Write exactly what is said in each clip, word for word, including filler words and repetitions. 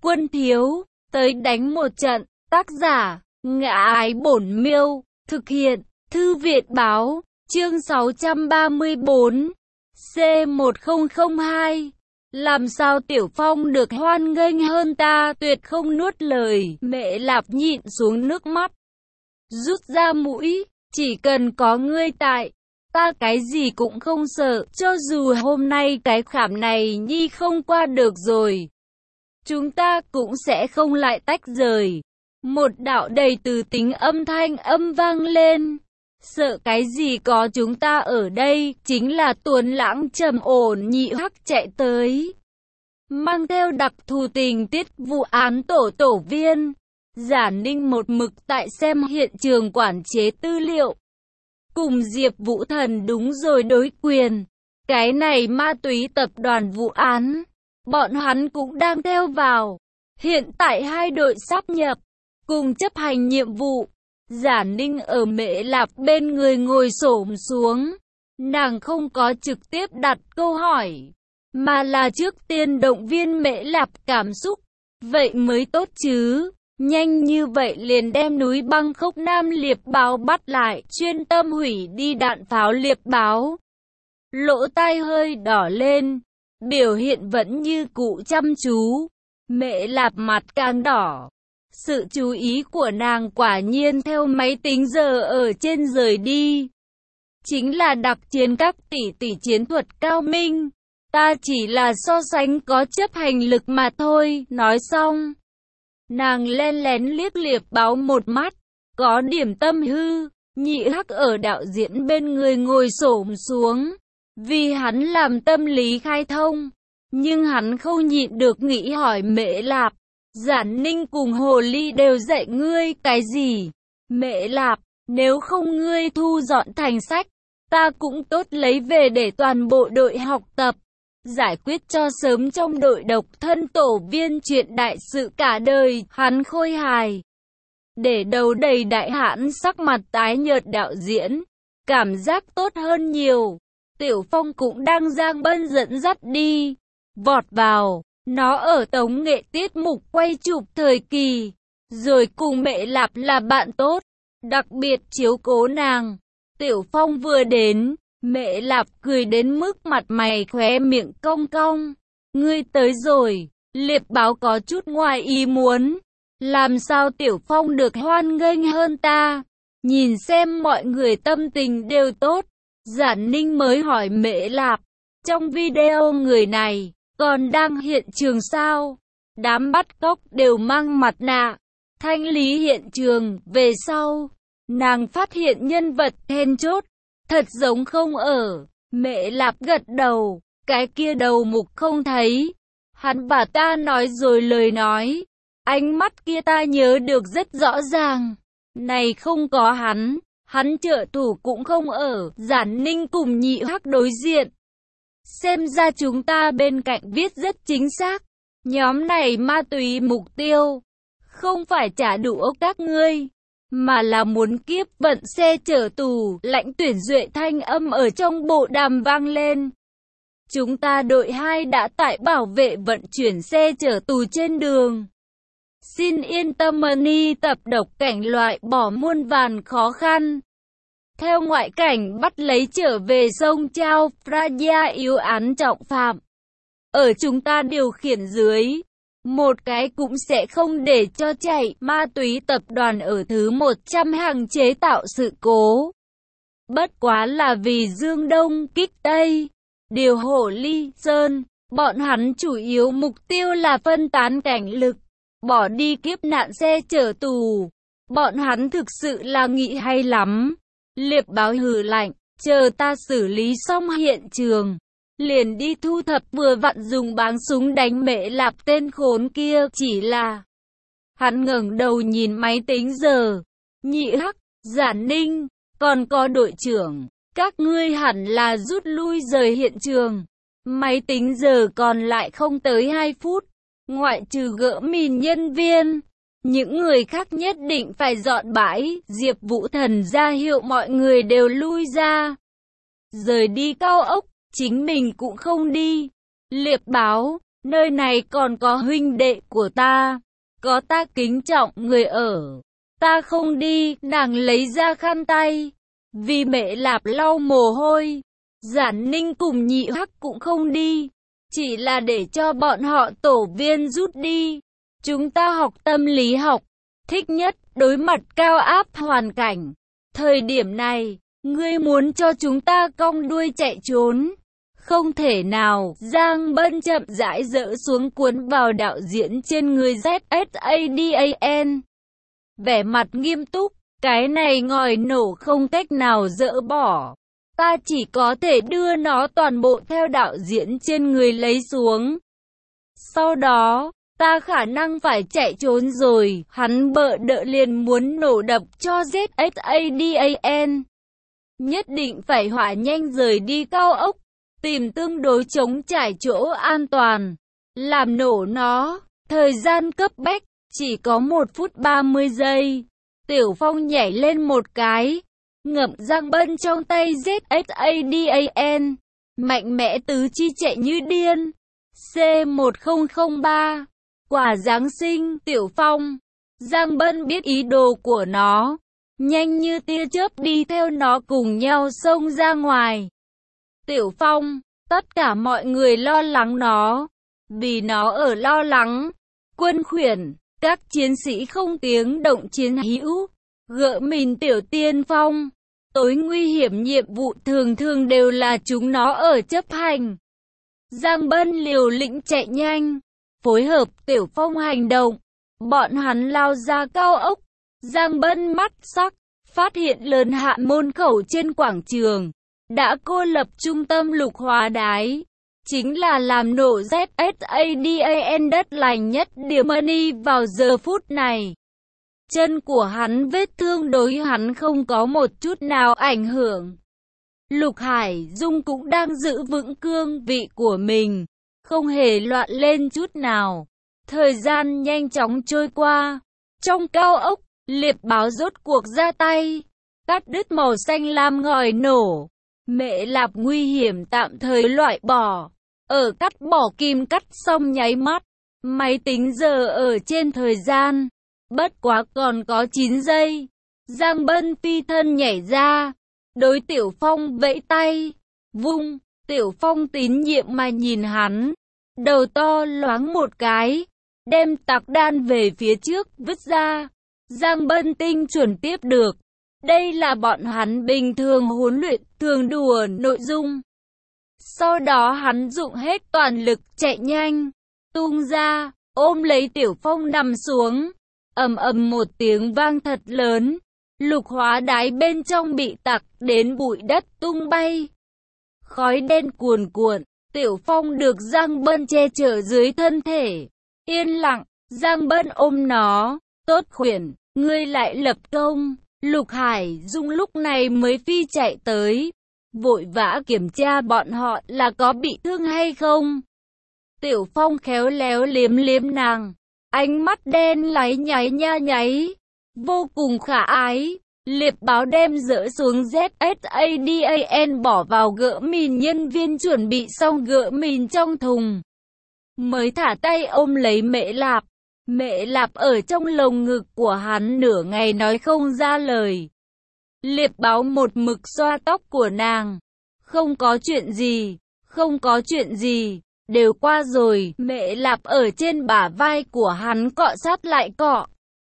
Quân thiếu, tới đánh một trận. Tác giả, Ngã Ái Bổn Miêu. Thực hiện, Thư viện báo. Chương sáu trăm ba mươi bốn. C một không không hai. Làm sao Tiểu Phong được hoan nghênh hơn ta, tuyệt không nuốt lời. Mẹ Lạp nhịn xuống nước mắt, rút ra mũi. Chỉ cần có ngươi tại, ta cái gì cũng không sợ. Cho dù hôm nay cái khảm này nhi không qua được rồi, chúng ta cũng sẽ không lại tách rời. Một đạo đầy từ tính âm thanh âm vang lên. Sợ cái gì, có chúng ta ở đây. Chính là Tuấn Lãng trầm ổn Nhị Hắc chạy tới, mang theo đặc thù tình tiết vụ án tổ tổ viên. Giả Ninh một mực tại xem hiện trường quản chế tư liệu, cùng Diệp Vũ Thần đúng rồi đối quyền. Cái này ma túy tập đoàn vụ án, bọn hắn cũng đang theo vào. Hiện tại hai đội sáp nhập, cùng chấp hành nhiệm vụ. Giả Ninh ở Mễ Lạp bên người ngồi xổm xuống. Nàng không có trực tiếp đặt câu hỏi, mà là trước tiên động viên Mễ Lạp cảm xúc. Vậy mới tốt chứ. Nhanh như vậy liền đem núi băng khốc Nam Liệp Báo bắt lại, chuyên tâm hủy đi đạn pháo Liệp Báo. Lỗ tai hơi đỏ lên, biểu hiện vẫn như cũ chăm chú. Mễ Lạp mặt càng đỏ. Sự chú ý của nàng quả nhiên theo máy tính giờ ở trên rời đi. Chính là đặc chiến các tỷ tỷ chiến thuật cao minh. Ta chỉ là so sánh có chấp hành lực mà thôi. Nói xong, nàng len lén liếc Liệp Báo một mắt. Có điểm tâm hư. Nhị Hắc ở đạo diễn bên người ngồi xổm xuống, vì hắn làm tâm lý khai thông. Nhưng hắn không nhịn được nghĩ hỏi Mễ Lạp, Giả Ninh cùng Hồ Ly đều dạy ngươi cái gì? Mễ Lạp, nếu không ngươi thu dọn thành sách, ta cũng tốt lấy về để toàn bộ đội học tập, giải quyết cho sớm trong đội độc thân tổ viên chuyện đại sự cả đời. Hắn khôi hài, để đầu đầy đại hãn, sắc mặt tái nhợt đạo diễn, cảm giác tốt hơn nhiều. Tiểu Phong cũng đang Giang Bân dẫn dắt đi, vọt vào. Nó ở tống nghệ tiết mục quay chụp thời kỳ, rồi cùng Mễ Lạp là bạn tốt, đặc biệt chiếu cố nàng. Tiểu Phong vừa đến, Mễ Lạp cười đến mức mặt mày khóe miệng cong cong. Ngươi tới rồi. Liệp Báo có chút ngoài ý muốn. Làm sao Tiểu Phong được hoan nghênh hơn ta? Nhìn xem mọi người tâm tình đều tốt. Giả Ninh mới hỏi Mễ Lạp, trong video người này còn đang hiện trường sao? Đám bắt cóc đều mang mặt nạ. Thanh lý hiện trường về sau, nàng phát hiện nhân vật then chốt thật giống không ở. Mễ Lạp gật đầu. Cái kia đầu mục không thấy. Hắn bà ta nói rồi lời nói. Ánh mắt kia ta nhớ được rất rõ ràng. Này không có hắn, hắn trợ thủ cũng không ở. Giả Ninh cùng Nhị Hắc đối diện. Xem ra chúng ta bên cạnh viết rất chính xác. Nhóm này ma túy mục tiêu không phải trả đũa các ngươi, mà là muốn kiếp vận xe chở tù. Lãnh Tuyển Duệ thanh âm ở trong bộ đàm vang lên. Chúng ta đội hai đã tại bảo vệ vận chuyển xe chở tù trên đường. Xin yên tâm, ni tập độc cảnh loại bỏ muôn vàn khó khăn. Theo ngoại cảnh bắt lấy trở về sông Chao Phraya yếu án trọng phạm. Ở chúng ta điều khiển dưới, một cái cũng sẽ không để cho chạy. Ma túy tập đoàn ở thứ một trăm hàng chế tạo sự cố. Bất quá là vì Dương Đông kích Tây, điều Hồ Ly Sơn. Bọn hắn chủ yếu mục tiêu là phân tán cảnh lực, bỏ đi kiếp nạn xe chở tù. Bọn hắn thực sự là nghĩ hay lắm. Liệp Báo hừ lạnh, chờ ta xử lý xong hiện trường, liền đi thu thập. Vừa vặn dùng báng súng đánh Mễ Lạp tên khốn kia. Chỉ là hắn ngẩng đầu nhìn máy tính giờ. Nhị Hắc, Giả Ninh, còn có đội trưởng, các ngươi hẳn là rút lui rời hiện trường. Máy tính giờ còn lại không tới hai phút. Ngoại trừ gỡ mìn nhân viên, những người khác nhất định phải dọn bãi. Diệp Vũ Thần ra hiệu mọi người đều lui ra, rời đi cao ốc. Chính mình cũng không đi. Liệp Báo, Nơi này còn có huynh đệ của ta, có ta kính trọng người ở. Ta không đi, nàng lấy ra khăn tay. Vì Mẹ Lạp lau mồ hôi, Giản Ninh cùng Nhị Hắc cũng không đi, chỉ là để cho bọn họ tổ viên rút đi. Chúng ta học tâm lý học, thích nhất đối mặt cao áp hoàn cảnh. Thời điểm này, ngươi muốn cho chúng ta cong đuôi chạy trốn? Không thể nào. Giang Bân chậm rãi dỡ xuống cuốn vào đạo diễn trên người Z S A D A N. Vẻ mặt nghiêm túc, cái này ngòi nổ không cách nào dỡ bỏ. Ta chỉ có thể đưa nó toàn bộ theo đạo diễn trên người lấy xuống. Sau đó, ta khả năng phải chạy trốn rồi. Hắn bợ đỡ liền muốn nổ đập cho Z S A D A N. Nhất định phải hỏa nhanh rời đi cao ốc, tìm tương đối chống trải chỗ an toàn, làm nổ nó. Thời gian cấp bách, chỉ có một phút ba mươi giây. Tiểu Phong nhảy lên một cái, ngậm Giang Bân trong tay Z S A D A N, mạnh mẽ tứ chi chạy như điên. C một không không ba, quả Giáng sinh. Tiểu Phong, Giang Bân biết ý đồ của nó, nhanh như tia chớp đi theo nó cùng nhau xông ra ngoài. Tiểu Phong, tất cả mọi người lo lắng nó, vì nó ở lo lắng. Quân khuyển, các chiến sĩ không tiếng động chiến hữu, gỡ mình Tiểu Tiên Phong. Tối nguy hiểm nhiệm vụ thường thường đều là chúng nó ở chấp hành. Giang Bân liều lĩnh chạy nhanh, phối hợp Tiểu Phong hành động. Bọn hắn lao ra cao ốc. Giang Bân mắt sắc, phát hiện lớn hạ môn khẩu trên quảng trường đã cô lập trung tâm lục hóa đái, chính là làm nổ Z S A D A N đất lành nhất điểm money vào giờ phút này. Chân của hắn vết thương đối hắn không có một chút nào ảnh hưởng. Lục Hải Dung cũng đang giữ vững cương vị của mình, không hề loạn lên chút nào. Thời gian nhanh chóng trôi qua. Trong cao ốc, liệp báo rốt cuộc ra tay, cắt đứt màu xanh lam ngòi nổ. Mẹ Lạp nguy hiểm tạm thời loại bỏ. Ở cắt bỏ kim cắt xong nháy mắt, máy tính giờ ở trên thời gian. Bất quá còn có chín giây. Giang Bân phi thân nhảy ra, đối Tiểu Phong vẫy tay, vung. Tiểu Phong tín nhiệm mà nhìn hắn, đầu to loáng một cái, đem tạc đan về phía trước vứt ra. Giang Bân tinh chuẩn tiếp được. Đây là bọn hắn bình thường huấn luyện, thường đùa nội dung. Sau đó hắn dụng hết toàn lực chạy nhanh, tung ra, ôm lấy Tiểu Phong nằm xuống. Ầm ầm một tiếng vang thật lớn, lục hóa đái bên trong bị tạc đến bụi đất tung bay. Khói đen cuồn cuộn, Tiểu Phong được Giang Bân che chở dưới thân thể. Yên lặng, Giang Bân ôm nó. Tốt khuyển, ngươi lại lập công. Lục Hải Dung lúc này mới phi chạy tới, vội vã kiểm tra bọn họ là có bị thương hay không. Tiểu Phong khéo léo liếm liếm nàng, ánh mắt đen láy nháy nha nháy, vô cùng khả ái. Liệp báo đem dỡ xuống Z S A D A N bỏ vào gỡ mìn, nhân viên chuẩn bị xong gỡ mìn trong thùng, mới thả tay ôm lấy Mẹ Lạp. Mẹ Lạp ở trong lồng ngực của hắn nửa ngày nói không ra lời. Liệp báo một mực xoa tóc của nàng. Không có chuyện gì, không có chuyện gì, đều qua rồi. Mẹ Lạp ở trên bả vai của hắn cọ sát lại cọ.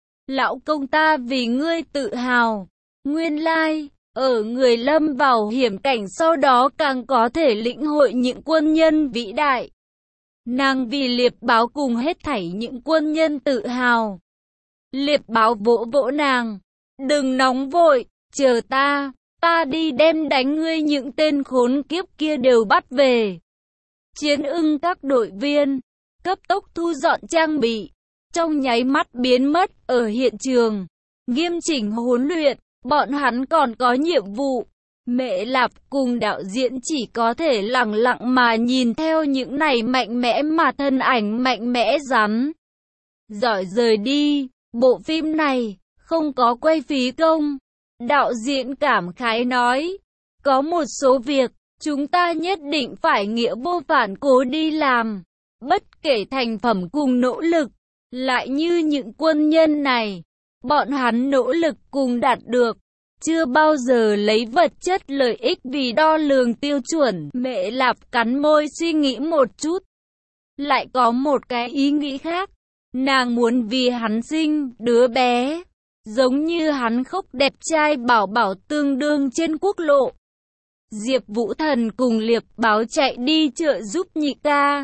Lão công ta vì ngươi tự hào. Nguyên lai, ở người lâm vào hiểm cảnh sau đó càng có thể lĩnh hội những quân nhân vĩ đại. Nàng vì liệp báo cùng hết thảy những quân nhân tự hào. Liệp báo vỗ vỗ nàng. Đừng nóng vội, chờ ta, ta đi đem đánh ngươi những tên khốn kiếp kia đều bắt về. Chiến ưng các đội viên, cấp tốc thu dọn trang bị, trong nháy mắt biến mất ở hiện trường. Nghiêm chỉnh huấn luyện, bọn hắn còn có nhiệm vụ. Mẹ Lạp cùng đạo diễn chỉ có thể lặng lặng mà nhìn theo những này mạnh mẽ mà thân ảnh mạnh mẽ rắn giỏi rời đi. Bộ phim này không có quay phí công. Đạo diễn cảm khái nói, có một số việc chúng ta nhất định phải nghĩa vô phản cố đi làm. Bất kể thành phẩm cùng nỗ lực, lại như những quân nhân này, bọn hắn nỗ lực cùng đạt được, chưa bao giờ lấy vật chất lợi ích vì đo lường tiêu chuẩn. Mẹ Lạp cắn môi suy nghĩ một chút, lại có một cái ý nghĩ khác. Nàng muốn vì hắn sinh đứa bé, giống như hắn khóc đẹp trai bảo bảo tương đương trên quốc lộ. Diệp Vũ Thần cùng Liệp Báo chạy đi trợ giúp nhị ca.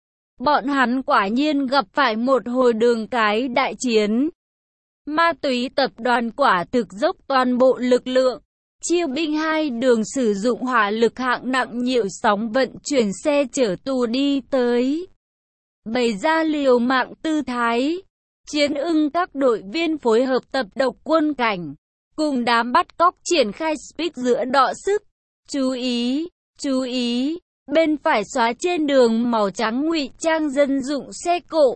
Bọn hắn quả nhiên gặp phải một hồi đường cái đại chiến. Ma túy tập đoàn quả thực dốc toàn bộ lực lượng, chiêu binh hai đường sử dụng hỏa lực hạng nặng nhiễu sóng vận chuyển xe chở tù đi tới, bày ra liều mạng tư thái. Chiến ưng các đội viên phối hợp tập độc quân cảnh, cùng đám bắt cóc triển khai speed giữa đọ sức. Chú ý, chú ý, bên phải xóa trên đường màu trắng ngụy trang dân dụng xe cộ.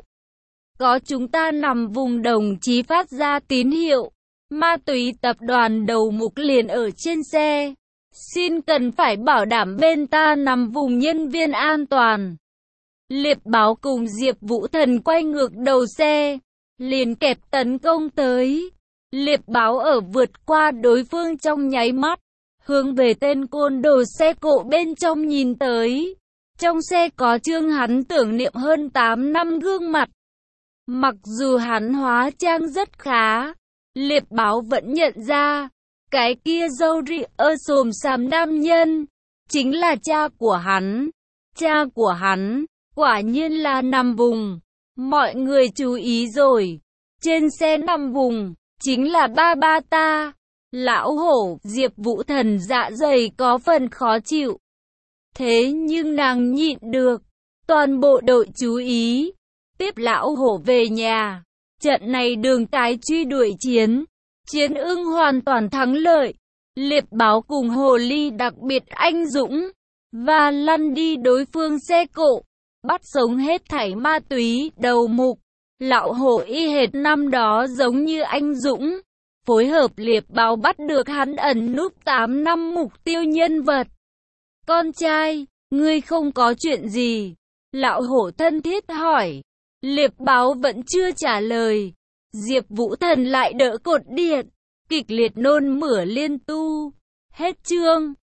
Có chúng ta nằm vùng đồng chí phát ra tín hiệu. Ma túy tập đoàn đầu mục liền ở trên xe. Xin cần phải bảo đảm bên ta nằm vùng nhân viên an toàn. Liệp Báo cùng Diệp Vũ Thần quay ngược đầu xe, liền kẹp tấn công tới. Liệp Báo ở vượt qua đối phương trong nháy mắt, hướng về tên côn đồ xe cộ bên trong nhìn tới. Trong xe có chương hắn tưởng niệm hơn tám năm gương mặt. Mặc dù hắn hóa trang rất khá, Liệp Báo vẫn nhận ra, cái kia râu ria xồm xàm nam nhân, chính là cha của hắn. Cha của hắn, quả nhiên là nằm vùng. Mọi người chú ý rồi, trên xe nằm vùng, chính là ba ba ta. Lão hổ. Diệp Vũ Thần dạ dày có phần khó chịu. Thế nhưng nàng nhịn được. Toàn bộ đội chú ý, tiếp lão hổ về nhà. Trận này đường cái truy đuổi chiến, chiến ưng hoàn toàn thắng lợi. Liệp Báo cùng hồ ly đặc biệt anh dũng, và lăn đi đối phương xe cộ, bắt sống hết thảy ma túy đầu mục. Lão hổ y hệt năm đó giống như anh dũng, phối hợp Liệp Báo bắt được hắn ẩn núp tám năm mục tiêu nhân vật. Con trai, ngươi không có chuyện gì? Lão hổ thân thiết hỏi. Liệp Báo vẫn chưa trả lời. Diệp Vũ Thần lại đỡ cột điện, kịch liệt nôn mửa liên tu. Hết chương.